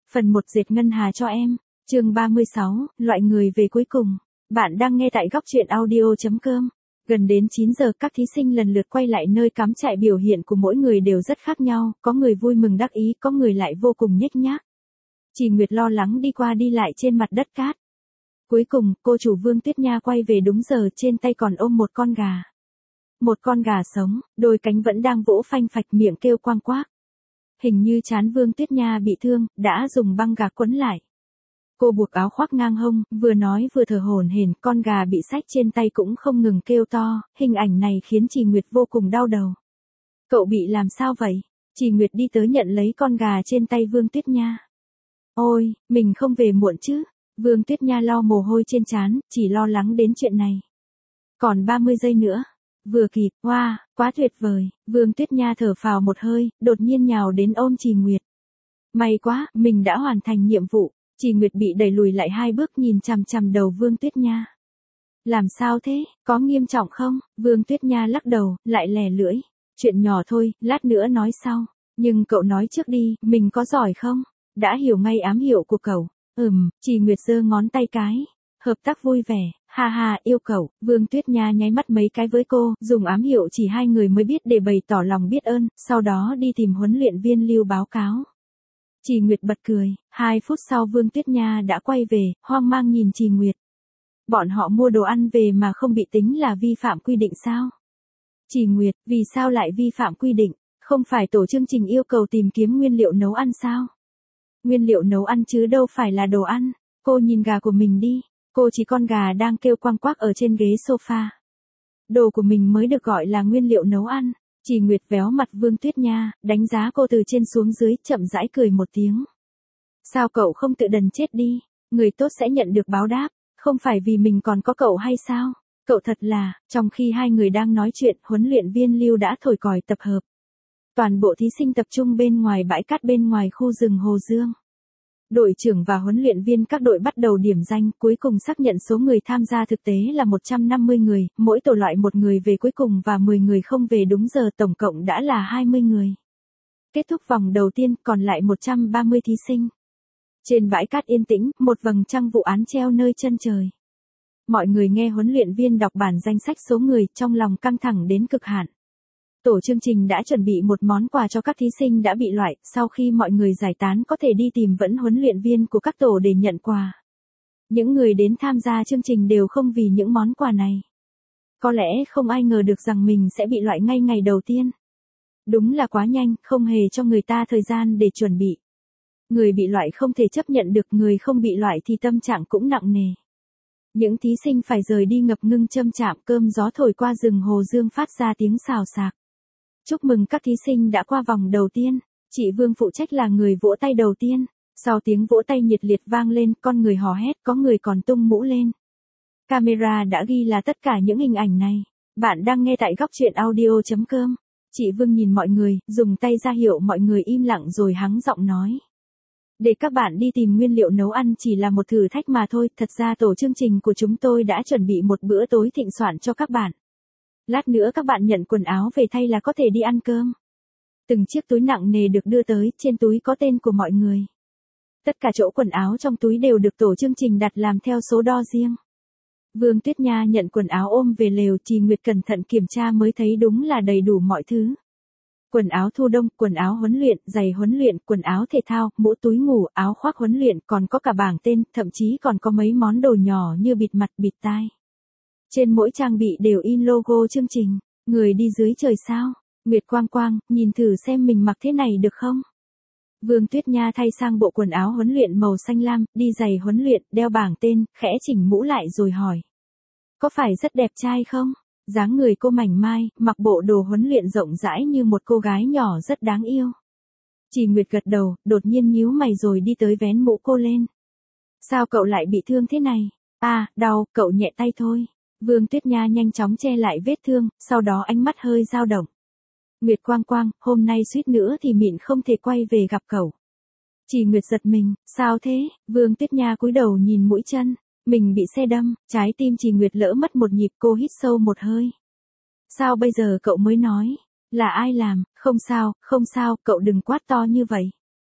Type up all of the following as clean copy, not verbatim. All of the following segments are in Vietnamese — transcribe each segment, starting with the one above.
Phần 1 dệt ngân hà cho em. Chương 36, loại người về cuối cùng. Bạn đang nghe tại góc truyện audio.com. Gần đến 9 giờ các thí sinh lần lượt quay lại nơi cắm trại, biểu hiện của mỗi người đều rất khác nhau, có người vui mừng đắc ý, có người lại vô cùng nhếch nhác. Chỉ Nguyệt lo lắng đi qua đi lại trên mặt đất cát. Cuối cùng, cô chủ Vương Tuyết Nha quay về đúng giờ, trên tay còn ôm một con gà. Một con gà sống, đôi cánh vẫn đang vỗ phanh phạch, miệng kêu quang quác. Hình như trán Vương Tuyết Nha bị thương, đã dùng băng gạc quấn lại. Cô buộc áo khoác ngang hông, vừa nói vừa thở hổn hển, con gà bị xách trên tay cũng không ngừng kêu to, hình ảnh này khiến Chỉ Nguyệt vô cùng đau đầu. Cậu bị làm sao vậy? Chỉ Nguyệt đi tới nhận lấy con gà trên tay Vương Tuyết Nha. Ôi, mình không về muộn chứ? Vương Tuyết Nha lau mồ hôi trên trán, chỉ lo lắng đến chuyện này. Còn 30 giây nữa. Vừa kịp, wow, quá tuyệt vời. Vương Tuyết Nha thở phào một hơi, đột nhiên nhào đến ôm Chỉ Nguyệt. May quá, mình đã hoàn thành nhiệm vụ. Chỉ Nguyệt bị đẩy lùi lại 2 bước, nhìn chằm chằm đầu Vương Tuyết Nha. Làm sao thế, có nghiêm trọng không? Vương Tuyết Nha lắc đầu, lại lè lưỡi. Chuyện nhỏ thôi, lát nữa nói sau. Nhưng cậu nói trước đi, mình có giỏi không? Đã hiểu ngay ám hiệu của cậu. Chỉ Nguyệt giơ ngón tay cái. Hợp tác vui vẻ, ha ha, yêu cậu. Vương Tuyết Nha nháy mắt mấy cái với cô, dùng ám hiệu chỉ 2 người mới biết để bày tỏ lòng biết ơn, sau đó đi tìm huấn luyện viên Lưu báo cáo. Chỉ Nguyệt bật cười, 2 phút sau Vương Tuyết Nha đã quay về, hoang mang nhìn Chỉ Nguyệt. Bọn họ mua đồ ăn về mà không bị tính là vi phạm quy định sao? Chỉ Nguyệt, vì sao lại vi phạm quy định? Không phải tổ chương trình yêu cầu tìm kiếm nguyên liệu nấu ăn sao? Nguyên liệu nấu ăn chứ đâu phải là đồ ăn. Cô nhìn gà của mình đi. Cô chỉ con gà đang kêu quang quác ở trên ghế sofa. Đồ của mình mới được gọi là nguyên liệu nấu ăn. Chỉ Nguyệt véo mặt Vương Tuyết Nha, đánh giá cô từ trên xuống dưới, chậm rãi cười một tiếng. Sao cậu không tự đần chết đi? Người tốt sẽ nhận được báo đáp. Không phải vì mình còn có cậu hay sao? Cậu thật là, trong khi 2 người đang nói chuyện, huấn luyện viên Lưu đã thổi còi tập hợp. Toàn bộ thí sinh tập trung bên ngoài bãi cát bên ngoài khu rừng Hồ Dương. Đội trưởng và huấn luyện viên các đội bắt đầu điểm danh, cuối cùng xác nhận số người tham gia thực tế là 150 người, mỗi tổ loại 1 người về cuối cùng và 10 người không về đúng giờ, tổng cộng đã là 20 người. Kết thúc vòng đầu tiên, còn lại 130 thí sinh. Trên bãi cát yên tĩnh, một vầng trăng vụ án treo nơi chân trời. Mọi người nghe huấn luyện viên đọc bản danh sách số người, trong lòng căng thẳng đến cực hạn. Tổ chương trình đã chuẩn bị một món quà cho các thí sinh đã bị loại, sau khi mọi người giải tán có thể đi tìm vẫn huấn luyện viên của các tổ để nhận quà. Những người đến tham gia chương trình đều không vì những món quà này. Có lẽ không ai ngờ được rằng mình sẽ bị loại ngay ngày đầu tiên. Đúng là quá nhanh, không hề cho người ta thời gian để chuẩn bị. Người bị loại không thể chấp nhận được, người không bị loại thì tâm trạng cũng nặng nề. Những thí sinh phải rời đi ngập ngừng châm chạm, cơm gió thổi qua rừng Hồ Dương phát ra tiếng xào xạc. Chúc mừng các thí sinh đã qua vòng đầu tiên. Chị Vương phụ trách là người vỗ tay đầu tiên. Sau tiếng vỗ tay nhiệt liệt vang lên, con người hò hét, có người còn tung mũ lên. Camera đã ghi là tất cả những hình ảnh này. Bạn đang nghe tại góc truyện audio.com. Chị Vương nhìn mọi người, dùng tay ra hiệu mọi người im lặng rồi hắng giọng nói. Để các bạn đi tìm nguyên liệu nấu ăn chỉ là một thử thách mà thôi, thật ra tổ chương trình của chúng tôi đã chuẩn bị một bữa tối thịnh soạn cho các bạn. Lát nữa các bạn nhận quần áo về thay là có thể đi ăn cơm. Từng chiếc túi nặng nề được đưa tới, trên túi có tên của mọi người. Tất cả chỗ quần áo trong túi đều được tổ chương trình đặt làm theo số đo riêng. Vương Tuyết Nha nhận quần áo ôm về lều, Chỉ Nguyệt cẩn thận kiểm tra mới thấy đúng là đầy đủ mọi thứ. Quần áo thu đông, quần áo huấn luyện, giày huấn luyện, quần áo thể thao, mũ túi ngủ, áo khoác huấn luyện, còn có cả bảng tên, thậm chí còn có mấy món đồ nhỏ như bịt mặt, bịt tai. Trên mỗi trang bị đều in logo chương trình. Người đi dưới trời sao? Nguyệt Quang Quang, nhìn thử xem mình mặc thế này được không? Vương Tuyết Nha thay sang bộ quần áo huấn luyện màu xanh lam, đi giày huấn luyện, đeo bảng tên, khẽ chỉnh mũ lại rồi hỏi. Có phải rất đẹp trai không? Dáng người cô mảnh mai, mặc bộ đồ huấn luyện rộng rãi như một cô gái nhỏ rất đáng yêu. Chỉ Nguyệt gật đầu, đột nhiên nhíu mày rồi đi tới vén mũ cô lên. Sao cậu lại bị thương thế này? À, đau, cậu nhẹ tay thôi. Vương Tuyết Nha nhanh chóng che lại vết thương, sau đó ánh mắt hơi dao động. Nguyệt Quang Quang, hôm nay suýt nữa thì mịn không thể quay về gặp cậu. Chỉ Nguyệt giật mình, sao thế? Vương Tuyết Nha cúi đầu nhìn mũi chân. Mình bị xe đâm, trái tim Chỉ Nguyệt lỡ mất một nhịp, cô hít sâu một hơi. Sao bây giờ cậu mới nói? Là ai làm? Không sao, cậu đừng quát to như vậy.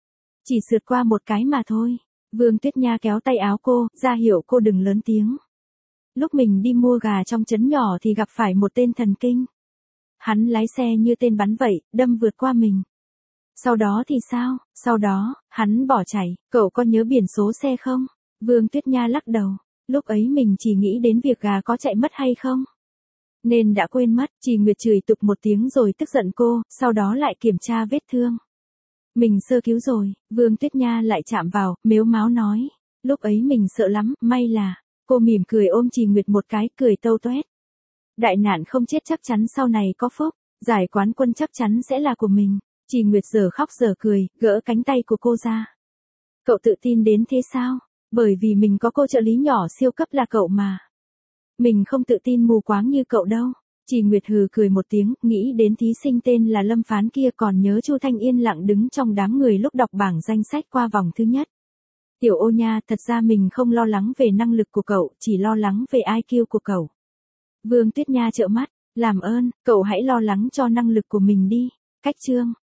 Chỉ sượt qua một cái mà thôi. Vương Tuyết Nha kéo tay áo cô, ra hiệu cô đừng lớn tiếng. Lúc mình đi mua gà trong trấn nhỏ thì gặp phải một tên thần kinh. Hắn lái xe như tên bắn vậy, đâm vượt qua mình. Sau đó thì sao? Sau đó, hắn bỏ chạy. Cậu có nhớ biển số xe không? Vương Tuyết Nha lắc đầu. Lúc ấy mình chỉ nghĩ đến việc gà có chạy mất hay không. Nên đã quên mất. Chị Nguyệt chửi tục một tiếng rồi tức giận cô, sau đó lại kiểm tra vết thương. Mình sơ cứu rồi. Vương Tuyết Nha lại chạm vào, mếu máo nói. Lúc ấy mình sợ lắm, may là. Cô mỉm cười ôm chị Nguyệt một cái, cười tâu toét. Đại nạn không chết chắc chắn sau này có phúc. Giải quán quân chắc chắn sẽ là của mình. Chị Nguyệt giờ khóc giờ cười, gỡ cánh tay của cô ra. Cậu tự tin đến thế sao? Bởi vì mình có cô trợ lý nhỏ siêu cấp là cậu mà. Mình không tự tin mù quáng như cậu đâu. Chị Nguyệt hừ cười một tiếng, nghĩ đến thí sinh tên là Lâm Phán kia, còn nhớ Chu Thanh yên lặng đứng trong đám người lúc đọc bảng danh sách qua vòng thứ nhất. Tiểu Ô nha, thật ra mình không lo lắng về năng lực của cậu, chỉ lo lắng về IQ của cậu. Vương Tuyết Nha trợn mắt, làm ơn, cậu hãy lo lắng cho năng lực của mình đi. Cách chương